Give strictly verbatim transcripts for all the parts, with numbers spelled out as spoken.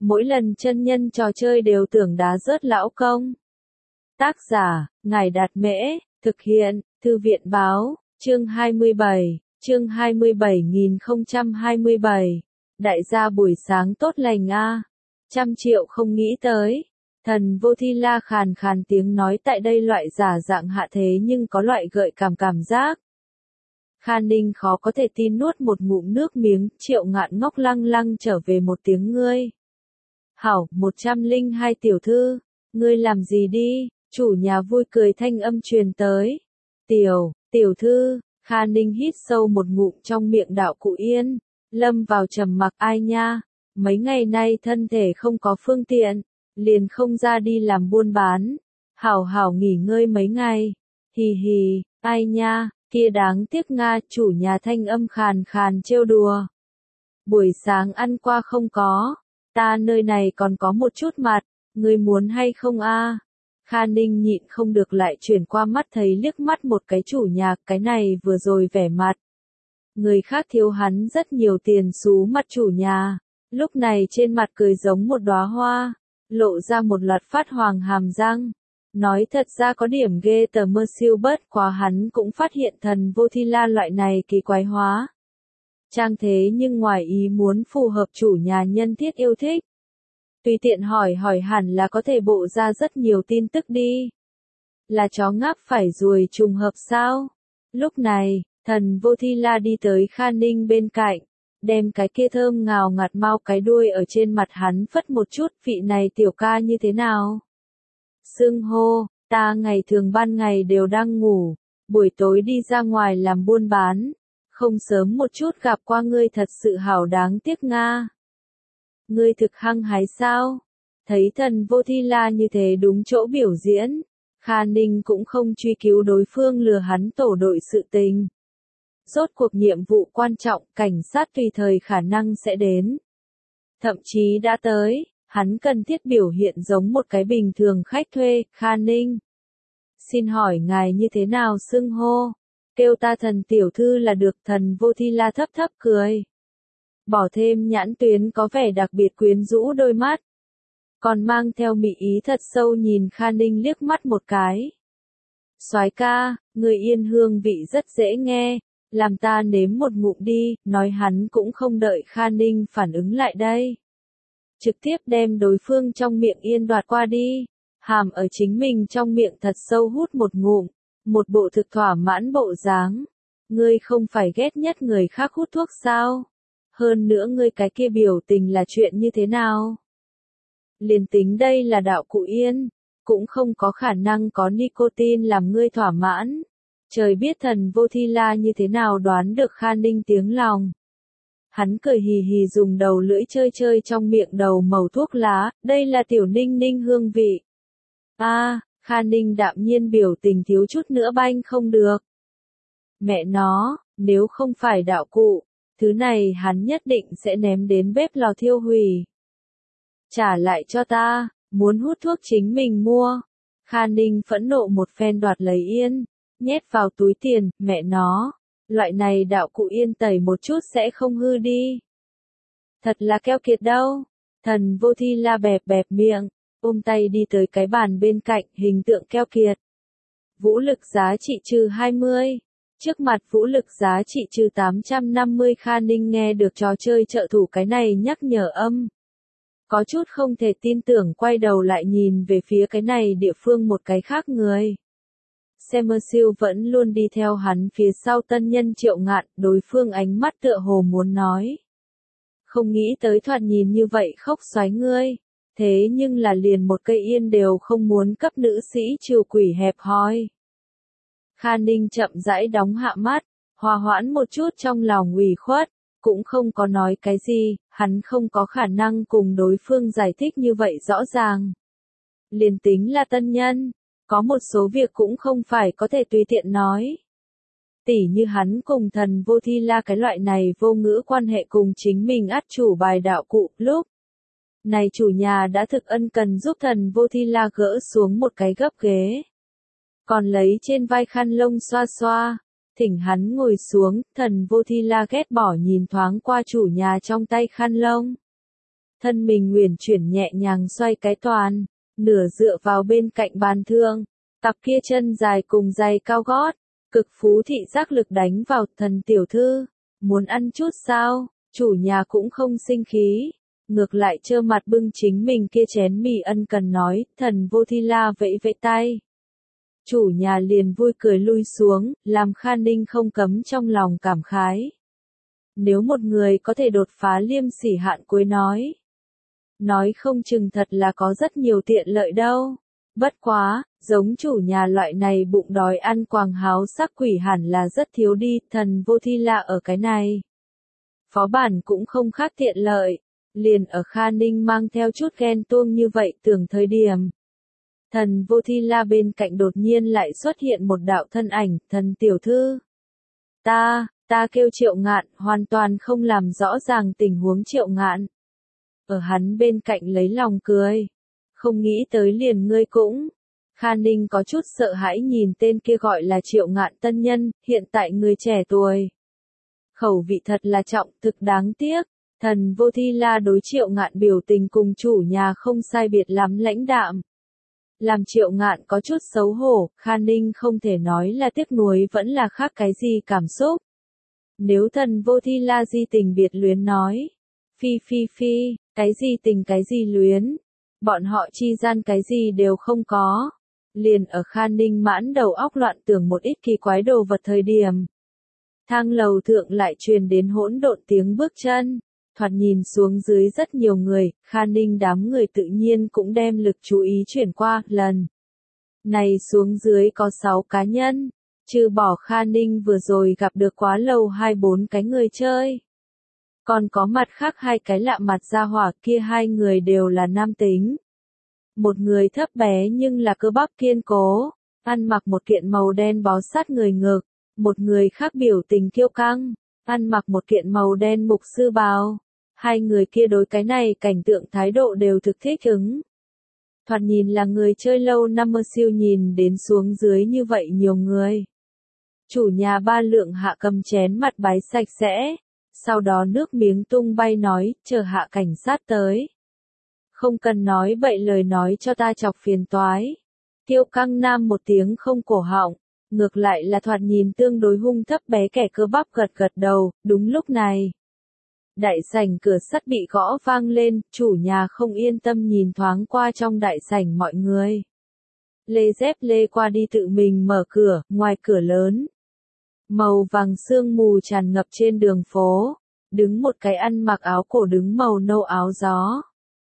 mỗi lần chân nhân trò chơi đều tưởng đá rớt lão công. Tác giả, Ngài Đạt Mễ, thực hiện, Thư viện Báo, chương hai mươi bảy, chương hai mươi bảy nghìn không trăm hai mươi bảy. Đại gia buổi sáng tốt lành a. Trăm triệu không nghĩ tới. Thần Vô Thi La khàn khàn tiếng nói tại đây loại giả dạng hạ thế nhưng có loại gợi cảm cảm giác. Kha Ninh khó có thể tin nuốt một ngụm nước miếng, Triệu Ngạn ngốc lăng lăng trở về một tiếng ngươi. Hảo, một trăm linh hai tiểu thư, ngươi làm gì đi, chủ nhà vui cười thanh âm truyền tới. Tiểu, tiểu thư, Kha Ninh hít sâu một ngụm trong miệng đạo cụ yên, lâm vào trầm mặc ai nha, mấy ngày nay thân thể không có phương tiện, liền không ra đi làm buôn bán, hảo hảo nghỉ ngơi mấy ngày, hì hì, ai nha. Kia đáng tiếc Nga, chủ nhà thanh âm khàn khàn trêu đùa. Buổi sáng ăn qua không có, ta nơi này còn có một chút mặt, ngươi muốn hay không a? Kha Ninh nhịn không được lại chuyển qua mắt thấy liếc mắt một cái chủ nhà, cái này vừa rồi vẻ mặt. Người khác thiếu hắn rất nhiều tiền xú mặt chủ nhà, lúc này trên mặt cười giống một đóa hoa, lộ ra một loạt phát hoàng hàm răng. Nói thật ra có điểm ghê tờ mơ siêu bất quá hắn cũng phát hiện thần Vô Thi La loại này kỳ quái hóa. Trang thế nhưng ngoài ý muốn phù hợp chủ nhà nhân thiết yêu thích. Tùy tiện hỏi hỏi hẳn là có thể bộ ra rất nhiều tin tức đi. Là chó ngáp phải ruồi trùng hợp sao? Lúc này, thần Vô Thi La đi tới Kha Ninh bên cạnh, đem cái kia thơm ngào ngạt mau cái đuôi ở trên mặt hắn phất một chút, vị này tiểu ca như thế nào? Xưng hô, ta ngày thường ban ngày đều đang ngủ, buổi tối đi ra ngoài làm buôn bán, không sớm một chút gặp qua ngươi thật sự hảo đáng tiếc Nga. Ngươi thực hăng hái sao? Thấy thần Vô Thi La như thế đúng chỗ biểu diễn, Kha Ninh cũng không truy cứu đối phương lừa hắn tổ đội sự tình. Rốt cuộc nhiệm vụ quan trọng, cảnh sát tùy thời khả năng sẽ đến. Thậm chí đã tới. Hắn cần thiết biểu hiện giống một cái bình thường khách thuê, Kha Ninh. Xin hỏi ngài như thế nào xưng hô? Kêu ta thần tiểu thư là được. Thần Vô Thi La thấp thấp cười. Bỏ thêm nhãn tuyến có vẻ đặc biệt quyến rũ đôi mắt. Còn mang theo mị ý thật sâu nhìn Kha Ninh liếc mắt một cái. Soái ca, người yên hương vị rất dễ nghe, làm ta nếm một ngụm đi, nói hắn cũng không đợi Kha Ninh phản ứng lại đây. Trực tiếp đem đối phương trong miệng yên đoạt qua đi, hàm ở chính mình trong miệng thật sâu hút một ngụm, một bộ thực thỏa mãn bộ dáng. Ngươi không phải ghét nhất người khác hút thuốc sao? Hơn nữa ngươi cái kia biểu tình là chuyện như thế nào? Liền tính đây là đạo cụ yên, cũng không có khả năng có nicotine làm ngươi thỏa mãn. Trời biết thần Vô Thi La như thế nào đoán được Kha Ninh tiếng lòng. Hắn cười hì hì dùng đầu lưỡi chơi chơi trong miệng đầu màu thuốc lá, đây là tiểu Ninh Ninh hương vị. A, à, Kha Ninh đạm nhiên biểu tình thiếu chút nữa banh không được. Mẹ nó, nếu không phải đạo cụ, thứ này hắn nhất định sẽ ném đến bếp lò thiêu hủy. Trả lại cho ta, muốn hút thuốc chính mình mua. Kha Ninh phẫn nộ một phen đoạt lấy yên, nhét vào túi tiền, mẹ nó. Loại này đạo cụ yên tẩy một chút sẽ không hư đi. Thật là keo kiệt đâu. Thần Vô Thi La bẹp bẹp miệng, ôm tay đi tới cái bàn bên cạnh, hình tượng keo kiệt. Vũ lực giá trị trừ hai mươi. Trước mặt vũ lực giá trị trừ tám trăm năm mươi. Kha Ninh nghe được trò chơi trợ thủ cái này nhắc nhở âm. Có chút không thể tin tưởng quay đầu lại nhìn về phía cái này địa phương một cái khác người. Semersill vẫn luôn đi theo hắn phía sau tân nhân Triệu Ngạn, đối phương ánh mắt tựa hồ muốn nói. Không nghĩ tới thoạt nhìn như vậy khóc xoáy ngươi, thế nhưng là liền một cây yên đều không muốn cấp nữ sĩ trừ quỷ hẹp hòi. Kha Ninh chậm rãi đóng hạ mắt, hòa hoãn một chút trong lòng ủy khuất, cũng không có nói cái gì, hắn không có khả năng cùng đối phương giải thích như vậy rõ ràng. Liền tính là tân nhân. Có một số việc cũng không phải có thể tùy tiện nói. Tỉ như hắn cùng thần Vô Thi La cái loại này vô ngữ quan hệ cùng chính mình át chủ bài đạo cụ, lúc này chủ nhà đã thực ân cần giúp thần Vô Thi La gỡ xuống một cái gấp ghế. Còn lấy trên vai khăn lông xoa xoa, thỉnh hắn ngồi xuống, thần Vô Thi La ghét bỏ nhìn thoáng qua chủ nhà trong tay khăn lông. thân mình uyển chuyển nhẹ nhàng xoay cái toàn, nửa dựa vào bên cạnh bàn thương, cặp kia chân dài cùng giày cao gót, cực phú thị giác lực đánh vào. Thần tiểu thư, muốn ăn chút sao? Chủ nhà cũng không sinh khí, ngược lại trơ mặt bưng chính mình kia chén mì ân cần nói. Thần Vô Thi La vẫy vẫy tay, chủ nhà liền vui cười lui xuống, làm Khan Ninh không cấm trong lòng cảm khái. Nếu một người có thể đột phá liêm sỉ hạn cuối nói, nói không chừng thật là có rất nhiều tiện lợi đâu. Bất quá, giống chủ nhà loại này bụng đói ăn quàng háo sắc quỷ hẳn là rất thiếu đi. Thần Vô Thi La ở cái này phó bản cũng không khác tiện lợi, liền ở Khan Ninh mang theo chút ghen tuông như vậy tưởng thời điểm. Thần Vô Thi La bên cạnh đột nhiên lại xuất hiện một đạo thân ảnh. Thần tiểu thư, ta, ta kêu Triệu Ngạn, hoàn toàn không làm rõ ràng tình huống. Triệu Ngạn ở hắn bên cạnh lấy lòng cười, không nghĩ tới liền ngươi cũng. Khan Ninh có chút sợ hãi nhìn tên kia gọi là Triệu Ngạn tân nhân, hiện tại người trẻ tuổi, khẩu vị thật là trọng, thực đáng tiếc. Thần Vô Thi La đối Triệu Ngạn biểu tình cùng chủ nhà không sai biệt lắm lãnh đạm, làm Triệu Ngạn có chút xấu hổ. Khan Ninh không thể nói là tiếc nuối vẫn là khác cái gì cảm xúc. Nếu Thần Vô Thi La di tình biệt luyến nói, phi phi phi, cái gì tình cái gì luyến, bọn họ chi gian cái gì đều không có. Liền ở Khan Ninh mãn đầu óc loạn tưởng một ít kỳ quái đồ vật thời điểm, thang lầu thượng lại truyền đến hỗn độn tiếng bước chân, thoạt nhìn xuống dưới rất nhiều người. Khan Ninh đám người tự nhiên cũng đem lực chú ý chuyển qua. Lần này xuống dưới có sáu cá nhân, trừ bỏ Khan Ninh vừa rồi gặp được quá lâu hai bốn cái người chơi, còn có mặt khác hai cái lạ mặt ra hỏa. Kia hai người đều là nam tính, một người thấp bé nhưng là cơ bắp kiên cố, ăn mặc một kiện màu đen bó sát người ngực, một người khác biểu tình kiêu căng, ăn mặc một kiện màu đen mục sư bào. Hai người kia đối cái này cảnh tượng thái độ đều thực thích ứng. Thoạt nhìn là người chơi lâu năm mơ siêu. Nhìn đến xuống dưới như vậy nhiều người, chủ nhà ba lượng hạ cầm chén mặt bái sạch sẽ, sau đó nước miếng tung bay nói, chờ hạ cảnh sát tới, không cần nói bậy lời nói cho ta chọc phiền toái. Kiêu căng nam một tiếng không cổ họng, ngược lại là thoạt nhìn tương đối hung thấp bé kẻ cơ bắp gật gật đầu. Đúng lúc này, đại sảnh cửa sắt bị gõ vang lên, chủ nhà không yên tâm nhìn thoáng qua trong đại sảnh mọi người. Lê dép lê qua đi tự mình mở cửa. Ngoài cửa lớn, màu vàng sương mù tràn ngập trên đường phố, đứng một cái ăn mặc áo cổ đứng màu nâu áo gió,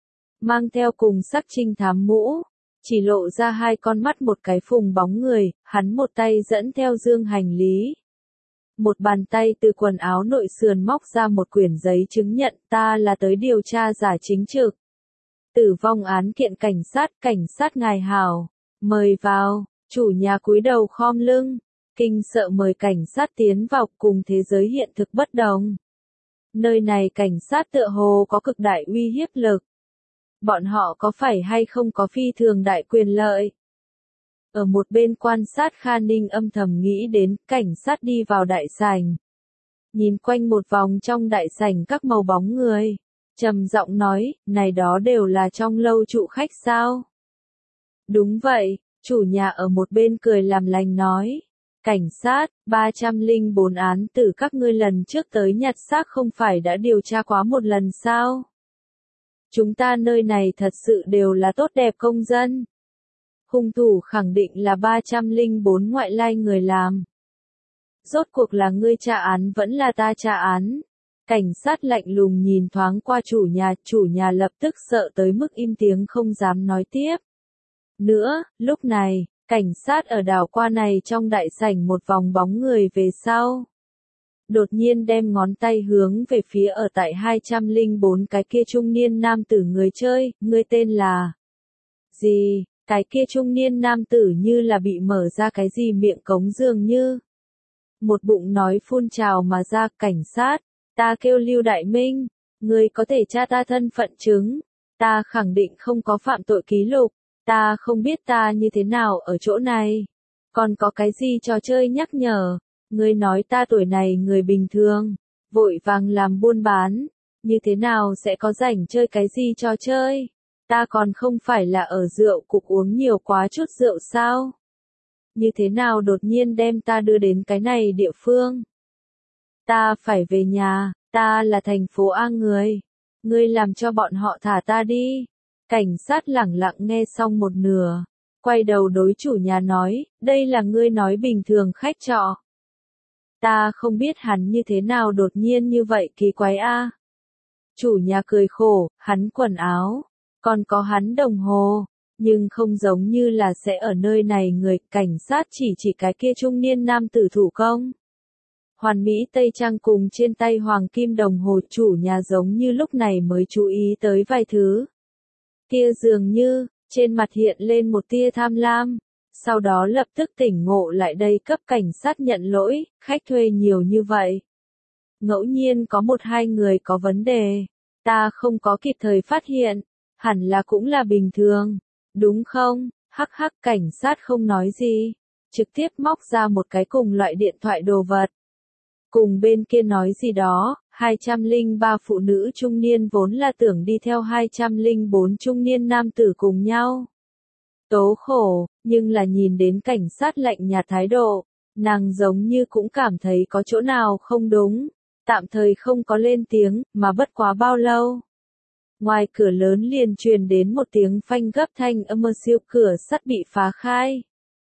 mang theo cùng sắc trinh thám mũ, chỉ lộ ra hai con mắt một cái phùng bóng người. Hắn một tay dẫn theo dương hành lý, một bàn tay từ quần áo nội sườn móc ra một quyển giấy chứng nhận. Ta là tới điều tra giả chính trực, tử vong án kiện cảnh sát. Cảnh sát ngài hảo, mời vào. Chủ nhà cúi đầu khom lưng, kinh sợ mời cảnh sát tiến vào. Cùng thế giới hiện thực bất đồng, nơi này cảnh sát tựa hồ có cực đại uy hiếp lực. Bọn họ có phải hay không có phi thường đại quyền lợi? Ở một bên quan sát Khan Ninh âm thầm nghĩ đến. Cảnh sát đi vào đại sảnh, nhìn quanh một vòng trong đại sảnh các màu bóng người, trầm giọng nói, này đó đều là trong lâu trụ khách sao? Đúng vậy, chủ nhà ở một bên cười làm lành nói. Cảnh sát, ba trăm lẻ bốn án tử các ngươi lần trước tới nhặt xác không phải đã điều tra quá một lần sao? Chúng ta nơi này thật sự đều là tốt đẹp công dân. Hung thủ khẳng định là ba trăm lẻ bốn ngoại lai người làm. Rốt cuộc là ngươi tra án vẫn là ta tra án? Cảnh sát lạnh lùng nhìn thoáng qua chủ nhà. Chủ nhà lập tức sợ tới mức im tiếng không dám nói tiếp nữa. Lúc này, cảnh sát ở đảo qua này trong đại sảnh một vòng bóng người về sau, đột nhiên đem ngón tay hướng về phía ở tại hai trăm lẻ bốn cái kia trung niên nam tử người chơi. Ngươi tên là gì? Cái kia trung niên nam tử như là bị mở ra cái gì miệng cống dường như, một bụng nói phun trào mà ra. Cảnh sát, ta kêu Lưu Đại Minh, ngươi có thể tra ta thân phận chứng, ta khẳng định không có phạm tội ký lục, ta không biết ta như thế nào ở chỗ này, còn có cái gì trò chơi nhắc nhở, ngươi nói ta tuổi này người bình thường, vội vàng làm buôn bán, Như thế nào sẽ có rảnh chơi cái gì trò chơi? Ta còn không phải là ở rượu cục uống nhiều quá chút rượu sao? Như thế nào đột nhiên đem ta đưa đến cái này địa phương? Ta phải về nhà, ta là thành phố A người. Ngươi làm cho bọn họ thả ta đi. Cảnh sát lẳng lặng nghe xong một nửa. Quay đầu đối chủ nhà nói, đây là ngươi nói bình thường khách trọ. Ta không biết hắn như thế nào đột nhiên như vậy kỳ quái a. Chủ nhà cười khổ, hắn quần áo, còn có hắn đồng hồ, nhưng không giống như là sẽ ở nơi này người, cảnh sát chỉ chỉ cái kia trung niên nam tử thủ công. Hoàn mỹ tây trang cùng trên tay hoàng kim đồng hồ, chủ nhà giống như lúc này mới chú ý tới vài thứ. Kia dường như, trên mặt hiện lên một tia tham lam, sau đó lập tức tỉnh ngộ lại đây cấp cảnh sát nhận lỗi, khách thuê nhiều như vậy. Ngẫu nhiên có một hai người có vấn đề, ta không có kịp thời phát hiện, hẳn là cũng là bình thường, đúng không? Hắc hắc, cảnh sát không nói gì, trực tiếp móc ra một cái cùng loại điện thoại đồ vật. Cùng bên kia nói gì đó, hai trăm lẻ ba phụ nữ trung niên vốn là tưởng đi theo hai trăm lẻ bốn trung niên nam tử cùng nhau. Tố khổ, nhưng là nhìn đến cảnh sát lạnh nhạt thái độ, nàng giống như cũng cảm thấy có chỗ nào không đúng, tạm thời không có lên tiếng, mà bất quá bao lâu. Ngoài cửa lớn liền truyền đến một tiếng phanh gấp thanh âm, siêu cửa sắt bị phá khai.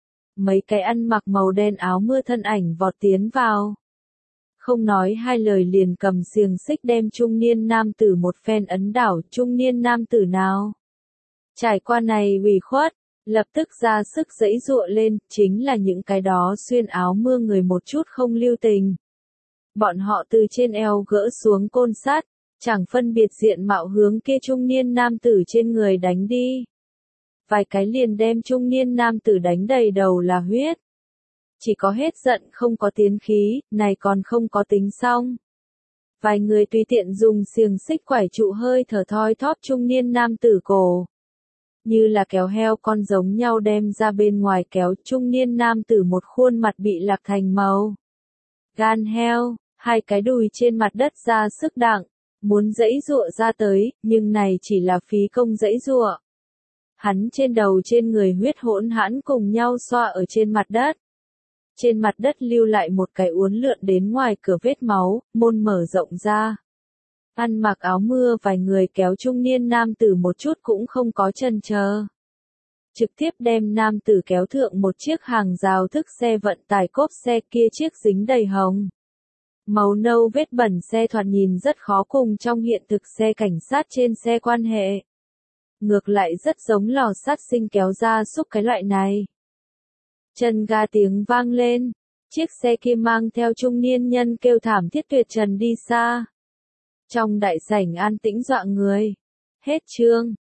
Mấy cái ăn mặc màu đen áo mưa thân ảnh vọt tiến vào. Không nói hai lời liền cầm xiềng xích đem trung niên nam tử một phen ấn đảo. Trung niên nam tử nào trải qua này ủy khuất, lập tức ra sức giãy giụa lên, chính là những cái đó xuyên áo mưa người một chút không lưu tình. Bọn họ từ trên eo gỡ xuống côn sắt, chẳng phân biệt diện mạo hướng kia trung niên nam tử trên người đánh đi. Vài cái liền đem trung niên nam tử đánh đầy đầu là huyết. Chỉ có hết giận không có tiến khí, này còn không có tính xong. Vài người tùy tiện dùng xiềng xích quải trụ hơi thở thoi thóp trung niên nam tử cổ. Như là kéo heo con giống nhau đem ra bên ngoài kéo, trung niên nam tử một khuôn mặt bị lạc thành màu gan heo, hai cái đùi trên mặt đất ra sức đặng, muốn giãy giụa ra tới, nhưng này chỉ là phí công giãy giụa. Hắn trên đầu trên người huyết hỗn hãn cùng nhau xoa ở trên mặt đất. Trên mặt đất lưu lại một cái uốn lượn đến ngoài cửa vết máu, môn mở rộng ra. Ăn mặc áo mưa vài người kéo trung niên nam tử một chút cũng không có chần chờ. Trực tiếp đem nam tử kéo thượng một chiếc hàng rào thức xe vận tải, cốp xe kia chiếc dính đầy hồng màu nâu vết bẩn xe thoạt nhìn rất khó cùng trong hiện thực xe cảnh sát trên xe quan hệ. Ngược lại rất giống lò sát sinh kéo ra xúc cái loại này. Chân ga tiếng vang lên, chiếc xe kia mang theo trung niên nhân kêu thảm thiết tuyệt trần đi xa. Trong đại sảnh an tĩnh dọa người. Hết chương.